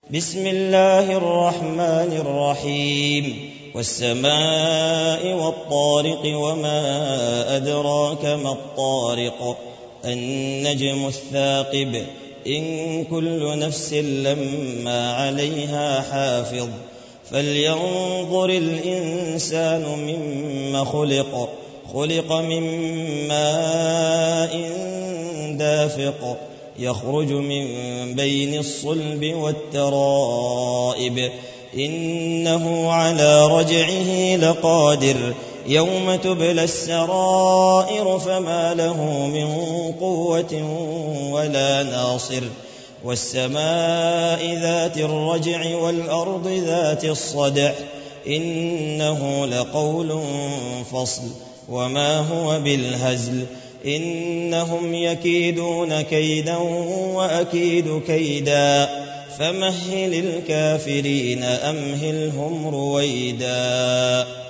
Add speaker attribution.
Speaker 1: بسم الله الرحمن الرحيم والسماء والطارق وما أدراك ما الطارق النجم الثاقب إن كل نفس لما عليها حافظ فلينظر الإنسان مما خلق من ماء دافق يخرج من بين الصلب والترائب إنه على رجعه لقادر يوم تبلى السرائر فما له من قوة ولا ناصر والسماء ذات الرجع والأرض ذات الصدع إنه لقول فصل وما هو بالهزل إنهم يكيدون كيدا وأكيد كيدا فمهل الكافرين أمهلهم رويدا.